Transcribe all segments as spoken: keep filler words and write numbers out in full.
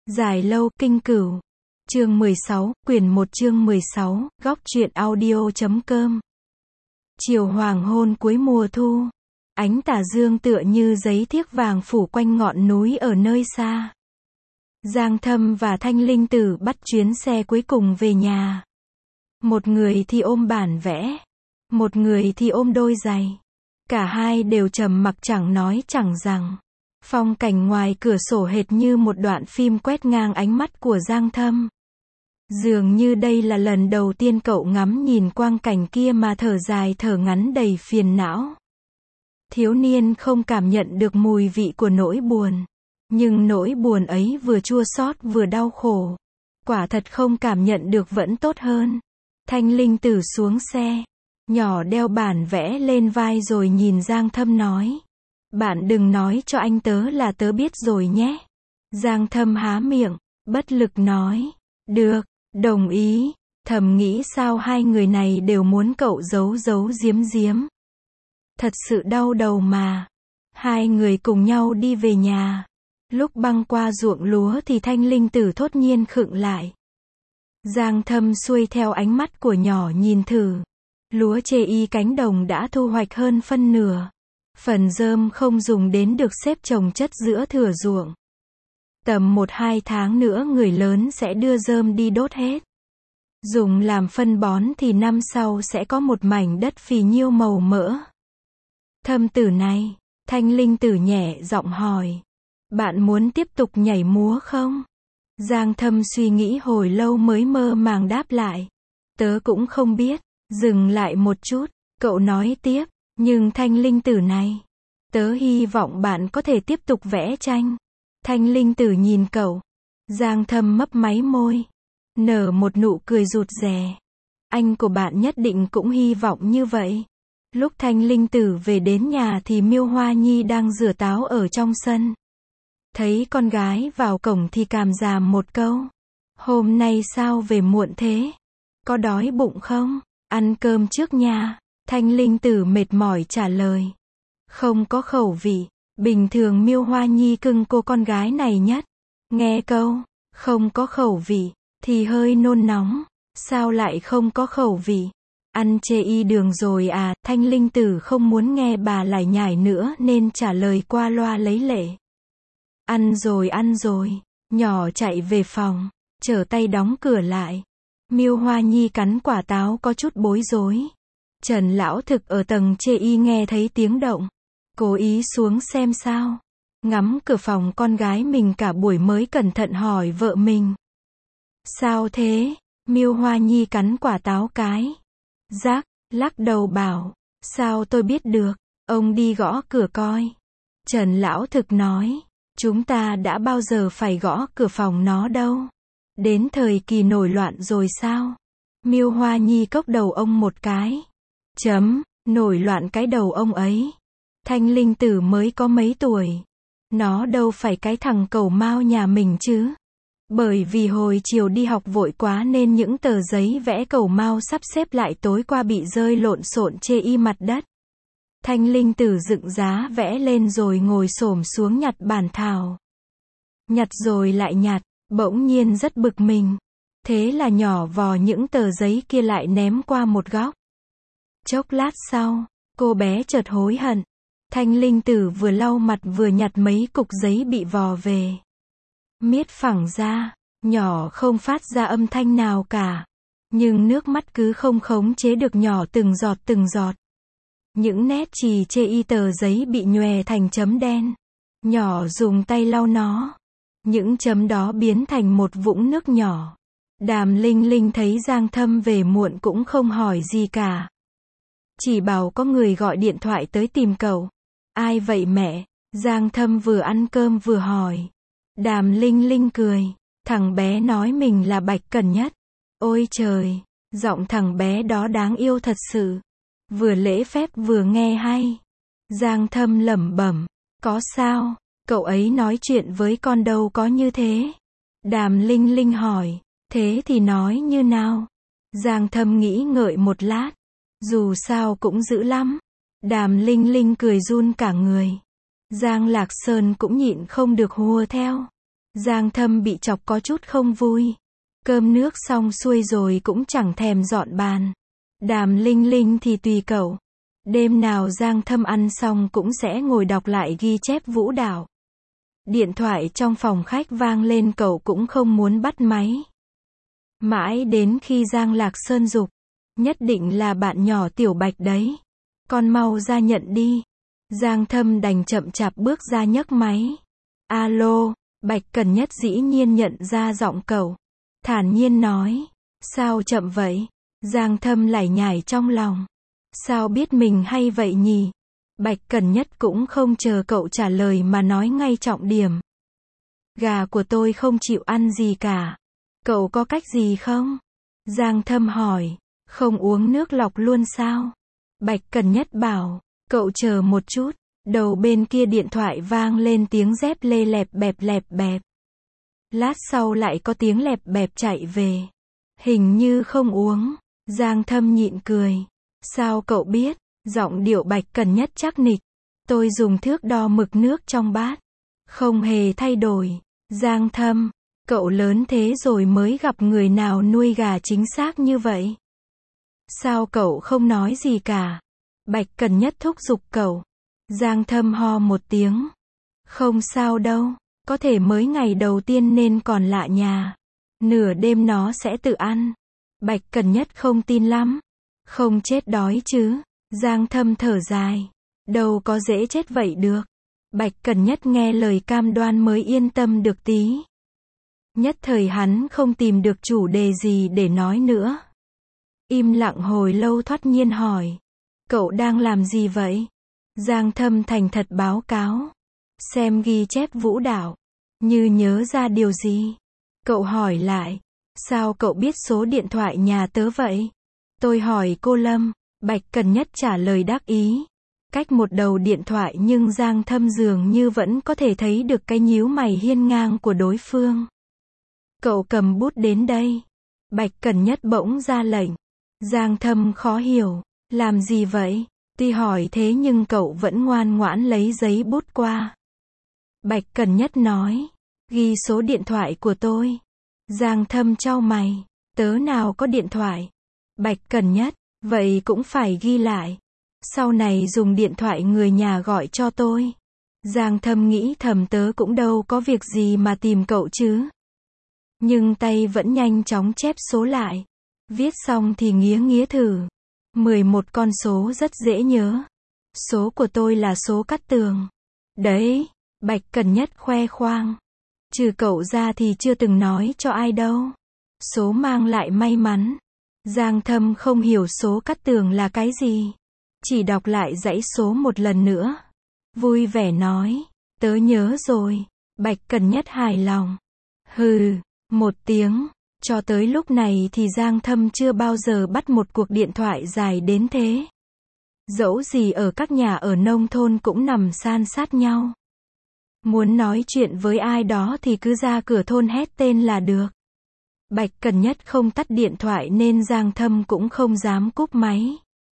Dài lâu, kinh cửu. Chương mười sáu, quyển một chương mười sáu, góc truyện audio chấm com. Chiều hoàng hôn cuối mùa thu. Ánh tà dương tựa như giấy thiếc vàng phủ quanh ngọn núi ở nơi xa. Giang Thâm và Thanh Linh Tử bắt chuyến xe cuối cùng về nhà. Một người thì ôm bản vẽ, một người thì ôm đôi giày. Cả hai đều trầm mặc chẳng nói chẳng rằng. Phong cảnh ngoài cửa sổ hệt như một đoạn phim quét ngang ánh mắt của Giang Thâm. Dường như đây là lần đầu tiên cậu ngắm nhìn quang cảnh kia mà thở dài thở ngắn đầy phiền não. Thiếu niên không cảm nhận được mùi vị của nỗi buồn. Nhưng nỗi buồn ấy vừa chua xót vừa đau khổ. Quả thật không cảm nhận được vẫn tốt hơn. Thanh Linh Tử xuống xe. Nhỏ đeo bản vẽ lên vai rồi nhìn Giang Thâm nói. Bạn đừng nói cho anh tớ là tớ biết rồi nhé. Giang Thâm há miệng, bất lực nói. Được, đồng ý. Thầm nghĩ sao hai người này đều muốn cậu giấu giấu giếm giếm. Thật sự đau đầu mà. Hai người cùng nhau đi về nhà. Lúc băng qua ruộng lúa thì Thanh Linh Tử thốt nhiên khựng lại. Giang Thâm xuôi theo ánh mắt của nhỏ nhìn thử. Lúa chê y cánh đồng đã thu hoạch hơn phân nửa. Phần rơm không dùng đến được xếp chồng chất giữa thửa ruộng. Tầm một hai tháng nữa người lớn sẽ đưa rơm đi đốt hết. Dùng làm phân bón thì năm sau sẽ có một mảnh đất phì nhiêu màu mỡ. Thâm Tử này, Thanh Linh Tử nhẹ giọng hỏi. Bạn muốn tiếp tục nhảy múa không? Giang Thâm suy nghĩ hồi lâu mới mơ màng đáp lại. Tớ cũng không biết. Dừng lại một chút, cậu nói tiếp. Nhưng Thanh Linh Tử này, tớ hy vọng bạn có thể tiếp tục vẽ tranh. Thanh Linh Tử nhìn cậu. Giang Thâm mấp máy môi. Nở một nụ cười rụt rè. Anh của bạn nhất định cũng hy vọng như vậy. Lúc Thanh Linh Tử về đến nhà thì Miêu Hoa Nhi đang rửa táo ở trong sân. Thấy con gái vào cổng thì cảm giảm một câu. Hôm nay sao về muộn thế? Có đói bụng không? Ăn cơm trước nha. Thanh Linh Tử mệt mỏi trả lời. Không có khẩu vị. Bình thường Miêu Hoa Nhi cưng cô con gái này nhất. Nghe câu, không có khẩu vị, thì hơi nôn nóng. Sao lại không có khẩu vị? Ăn chê y đường rồi à? Thanh Linh Tử không muốn nghe bà lải nhải nữa nên trả lời qua loa lấy lệ. Ăn rồi ăn rồi. Nhỏ chạy về phòng, trở tay đóng cửa lại. Miêu Hoa Nhi cắn quả táo có chút bối rối. Trần lão thực ở tầng chê y nghe thấy tiếng động. Cố ý xuống xem sao. Ngắm cửa phòng con gái mình cả buổi mới cẩn thận hỏi vợ mình. Sao thế? Miêu Hoa Nhi cắn quả táo cái. Giác, lắc đầu bảo. Sao tôi biết được? Ông đi gõ cửa coi. Trần lão thực nói. Chúng ta đã bao giờ phải gõ cửa phòng nó đâu. Đến thời kỳ nổi loạn rồi sao? Miêu Hoa Nhi cốc đầu ông một cái. Chấm, nổi loạn cái đầu ông ấy. Thanh Linh Tử mới có mấy tuổi. Nó đâu phải cái thằng cẩu mao nhà mình chứ. Bởi vì hồi chiều đi học vội quá nên những tờ giấy vẽ cẩu mao sắp xếp lại tối qua bị rơi lộn xộn chê y mặt đất. Thanh Linh Tử dựng giá vẽ lên rồi ngồi xổm xuống nhặt bản thảo. Nhặt rồi lại nhặt, bỗng nhiên rất bực mình. Thế là nhỏ vò những tờ giấy kia lại ném qua một góc. Chốc lát sau, cô bé chợt hối hận. Thanh Linh Tử vừa lau mặt vừa nhặt mấy cục giấy bị vò về. Miết phẳng ra, nhỏ không phát ra âm thanh nào cả. Nhưng nước mắt cứ không khống chế được nhỏ từng giọt từng giọt. Những nét chì chê y tờ giấy bị nhòe thành chấm đen. Nhỏ dùng tay lau nó. Những chấm đó biến thành một vũng nước nhỏ. Đàm Linh Linh thấy Giang Thâm về muộn cũng không hỏi gì cả. Chỉ bảo có người gọi điện thoại tới tìm cậu. Ai vậy mẹ? Giang Thâm vừa ăn cơm vừa hỏi. Đàm Linh Linh cười. Thằng bé nói mình là Bạch Cẩn Nhất. Ôi trời, giọng thằng bé đó đáng yêu thật sự. Vừa lễ phép vừa nghe hay. Giang Thâm lẩm bẩm. Có sao? Cậu ấy nói chuyện với con đâu có như thế. Đàm Linh Linh hỏi. Thế thì nói như nào? Giang Thâm nghĩ ngợi một lát. Dù sao cũng dữ lắm. Đàm Linh Linh cười run cả người. Giang Lạc Sơn cũng nhịn không được hùa theo. Giang Thâm bị chọc có chút không vui. Cơm nước xong xuôi rồi cũng chẳng thèm dọn bàn. Đàm Linh Linh thì tùy cậu. Đêm nào Giang Thâm ăn xong cũng sẽ ngồi đọc lại ghi chép vũ đạo. Điện thoại trong phòng khách vang lên cậu cũng không muốn bắt máy. Mãi đến khi Giang Lạc Sơn giục, nhất định là bạn nhỏ Tiểu Bạch đấy. Con mau ra nhận đi. Giang Thâm đành chậm chạp bước ra nhấc máy. Alo, Bạch Cần Nhất dĩ nhiên nhận ra giọng cậu. Thản nhiên nói. Sao chậm vậy? Giang Thâm lải nhải trong lòng. Sao biết mình hay vậy nhỉ? Bạch Cần Nhất cũng không chờ cậu trả lời mà nói ngay trọng điểm. Gà của tôi không chịu ăn gì cả. Cậu có cách gì không? Giang Thâm hỏi. Không uống nước lọc luôn sao? Bạch Cần Nhất bảo. Cậu chờ một chút. Đầu bên kia điện thoại vang lên tiếng dép lê lẹp bẹp lẹp bẹp. Lát sau lại có tiếng lẹp bẹp chạy về. Hình như không uống. Giang Thâm nhịn cười. Sao cậu biết? Giọng điệu Bạch Cần Nhất chắc nịch. Tôi dùng thước đo mực nước trong bát. Không hề thay đổi. Giang Thâm, cậu lớn thế rồi mới gặp người nào nuôi gà chính xác như vậy. Sao cậu không nói gì cả? Bạch Cần Nhất thúc giục cậu. Giang Thâm ho một tiếng. Không sao đâu, có thể mới ngày đầu tiên nên còn lạ nhà. Nửa đêm nó sẽ tự ăn. Bạch Cần Nhất không tin lắm. Không chết đói chứ? Giang Thâm thở dài. Đâu có dễ chết vậy được. Bạch Cần Nhất nghe lời cam đoan mới yên tâm được tí. Nhất thời hắn không tìm được chủ đề gì để nói nữa. Im lặng hồi lâu thoát nhiên hỏi. Cậu đang làm gì vậy? Giang Thâm thành thật báo cáo. Xem ghi chép vũ đạo. Như nhớ ra điều gì. Cậu hỏi lại. Sao cậu biết số điện thoại nhà tớ vậy? Tôi hỏi cô Lâm. Bạch Cần Nhất trả lời đắc ý. Cách một đầu điện thoại nhưng Giang Thâm dường như vẫn có thể thấy được cái nhíu mày hiên ngang của đối phương. Cậu cầm bút đến đây. Bạch Cần Nhất bỗng ra lệnh. Giang Thâm khó hiểu. Làm gì vậy? Tuy hỏi thế nhưng cậu vẫn ngoan ngoãn lấy giấy bút qua. Bạch Cần Nhất nói. Ghi số điện thoại của tôi. Giang Thâm chau mày. Tớ nào có điện thoại? Bạch Cần Nhất. Vậy cũng phải ghi lại. Sau này dùng điện thoại người nhà gọi cho tôi. Giang Thâm nghĩ thầm tớ cũng đâu có việc gì mà tìm cậu chứ. Nhưng tay vẫn nhanh chóng chép số lại. Viết xong thì nghía nghía thử. mười một con số rất dễ nhớ. Số của tôi là số cắt tường. Đấy, Bạch Cần Nhất khoe khoang. Trừ cậu ra thì chưa từng nói cho ai đâu. Số mang lại may mắn. Giang Thâm không hiểu số cắt tường là cái gì. Chỉ đọc lại dãy số một lần nữa. Vui vẻ nói. Tớ nhớ rồi. Bạch Cần Nhất hài lòng. Hừ, một tiếng. Cho tới lúc này thì Giang Thâm chưa bao giờ bắt một cuộc điện thoại dài đến thế. Dẫu gì ở các nhà ở nông thôn cũng nằm san sát nhau. Muốn nói chuyện với ai đó thì cứ ra cửa thôn hét tên là được. Bạch Cần Nhất không tắt điện thoại nên Giang Thâm cũng không dám cúp máy.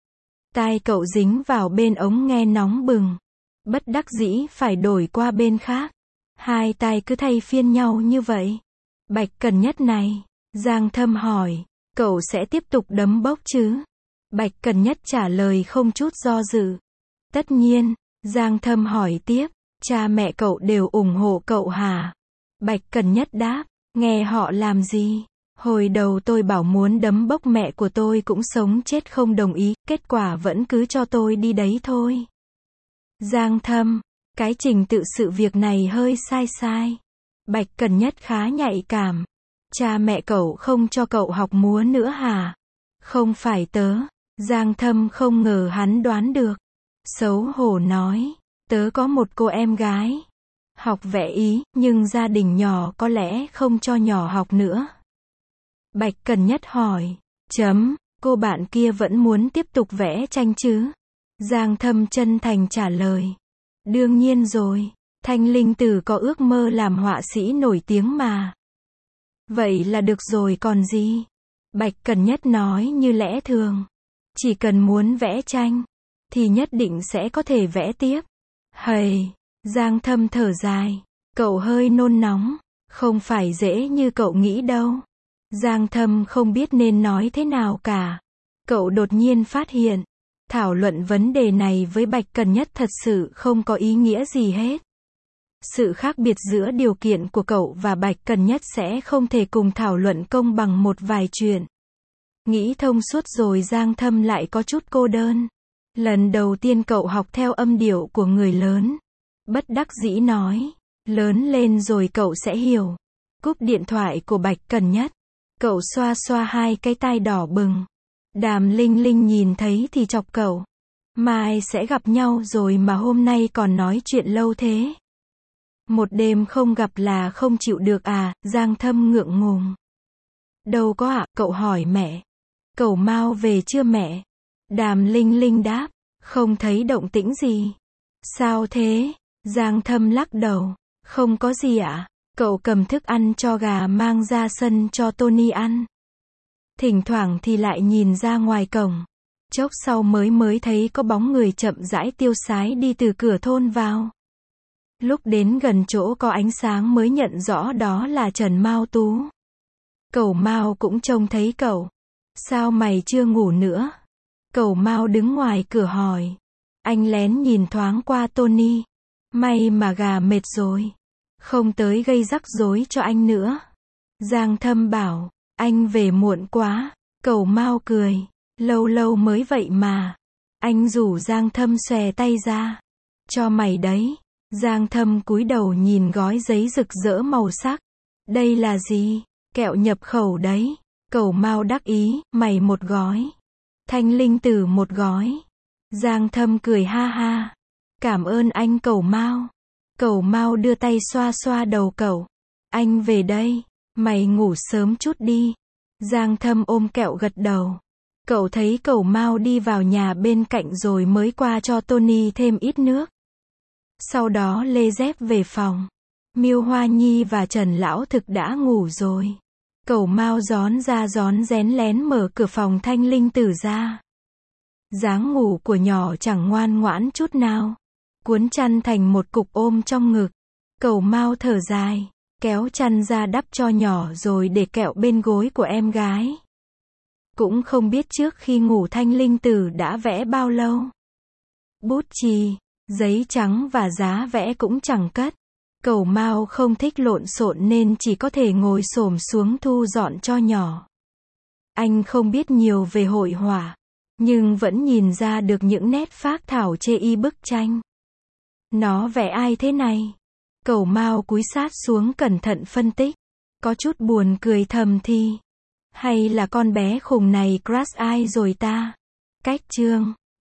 Tai cậu dính vào bên ống nghe nóng bừng. Bất đắc dĩ phải đổi qua bên khác. Hai tai cứ thay phiên nhau như vậy. Bạch Cần Nhất này. Giang Thâm hỏi. Cậu sẽ tiếp tục đấm bốc chứ? Bạch Cần Nhất trả lời không chút do dự. Tất nhiên. Giang Thâm hỏi tiếp. Cha mẹ cậu đều ủng hộ cậu hả? Bạch Cần Nhất đáp. Nghe họ làm gì? Hồi đầu tôi bảo muốn đấm bốc mẹ của tôi cũng sống chết không đồng ý, kết quả vẫn cứ cho tôi đi đấy thôi. Giang Thâm, cái trình tự sự việc này hơi sai sai. Bạch Cần Nhất khá nhạy cảm. Cha mẹ cậu không cho cậu học múa nữa hả? Không phải tớ. Giang Thâm không ngờ hắn đoán được. Xấu hổ nói. Tớ có một cô em gái. Học vẽ Ý, nhưng gia đình nhỏ có lẽ không cho nhỏ học nữa. Bạch Cần Nhất hỏi. Chấm, cô bạn kia vẫn muốn tiếp tục vẽ tranh chứ? Giang Thâm chân thành trả lời. Đương nhiên rồi. Thanh Linh Tử có ước mơ làm họa sĩ nổi tiếng mà. Vậy là được rồi còn gì? Bạch Cần Nhất nói như lẽ thường. Chỉ cần muốn vẽ tranh, thì nhất định sẽ có thể vẽ tiếp. Hầy, Giang Thâm thở dài. Cậu hơi nôn nóng. Không phải dễ như cậu nghĩ đâu. Giang Thâm không biết nên nói thế nào cả. Cậu đột nhiên phát hiện, thảo luận vấn đề này với Bạch Cần Nhất thật sự không có ý nghĩa gì hết. Sự khác biệt giữa điều kiện của cậu và Bạch Cần Nhất sẽ không thể cùng thảo luận công bằng một vài chuyện. Nghĩ thông suốt rồi Giang Thâm lại có chút cô đơn. Lần đầu tiên cậu học theo âm điệu của người lớn. Bất đắc dĩ nói, lớn lên rồi cậu sẽ hiểu. Cúp điện thoại của Bạch Cần Nhất. Cậu xoa xoa hai cái tai đỏ bừng. Đàm Linh Linh nhìn thấy thì chọc cậu. Mai sẽ gặp nhau rồi mà hôm nay còn nói chuyện lâu thế. Một đêm không gặp là không chịu được à, Giang Thâm ngượng ngùng. Đâu có ạ, cậu hỏi mẹ. Cậu Mao về chưa mẹ? Đàm Linh Linh đáp, không thấy động tĩnh gì. Sao thế? Giang Thâm lắc đầu, không có gì ạ. Cậu cầm thức ăn cho gà mang ra sân cho Tony ăn. Thỉnh thoảng thì lại nhìn ra ngoài cổng. Chốc sau mới mới thấy có bóng người chậm rãi tiêu sái đi từ cửa thôn vào. Lúc đến gần chỗ có ánh sáng mới nhận rõ đó là Trần Mao Tú. Cậu Mao cũng trông thấy cậu. Sao mày chưa ngủ nữa? Cậu Mao đứng ngoài cửa hỏi. Anh lén nhìn thoáng qua Tony. May mà gà mệt rồi. Không tới gây rắc rối cho anh nữa. Giang Thâm bảo, anh về muộn quá. Cậu Mao cười. Lâu lâu mới vậy mà. Anh rủ Giang Thâm xòe tay ra. Cho mày đấy. Giang Thâm cúi đầu nhìn gói giấy rực rỡ màu sắc. Đây là gì? Kẹo nhập khẩu đấy. Cậu Mao đắc ý, mày một gói. Thanh Linh Tử một gói. Giang Thâm cười ha ha. Cảm ơn anh cậu Mao. Cậu Mao đưa tay xoa xoa đầu cậu. Anh về đây. Mày ngủ sớm chút đi. Giang Thâm ôm kẹo gật đầu. Cậu thấy cậu Mao đi vào nhà bên cạnh rồi mới qua cho Tony thêm ít nước. Sau đó lê dép về phòng. Miêu Hoa Nhi và Trần Lão Thực đã ngủ rồi. Cậu Mao rón ra rón rén lén mở cửa phòng Thanh Linh Tử ra. Dáng ngủ của nhỏ chẳng ngoan ngoãn chút nào. Cuốn chăn thành một cục ôm trong ngực. Cậu Mao thở dài, kéo chăn ra đắp cho nhỏ rồi để kẹo bên gối của em gái. Cũng không biết trước khi ngủ Thanh Linh Tử đã vẽ bao lâu. Bút chì, giấy trắng và giá vẽ cũng chẳng cất. Cậu Mao không thích lộn xộn nên chỉ có thể ngồi xổm xuống thu dọn cho nhỏ. Anh không biết nhiều về hội họa, nhưng vẫn nhìn ra được những nét phác thảo chê y bức tranh. Nó vẽ ai thế này? Cậu Mao cúi sát xuống cẩn thận phân tích. Có chút buồn cười thầm thì. Hay là con bé khùng này crush ai rồi ta? Cách chương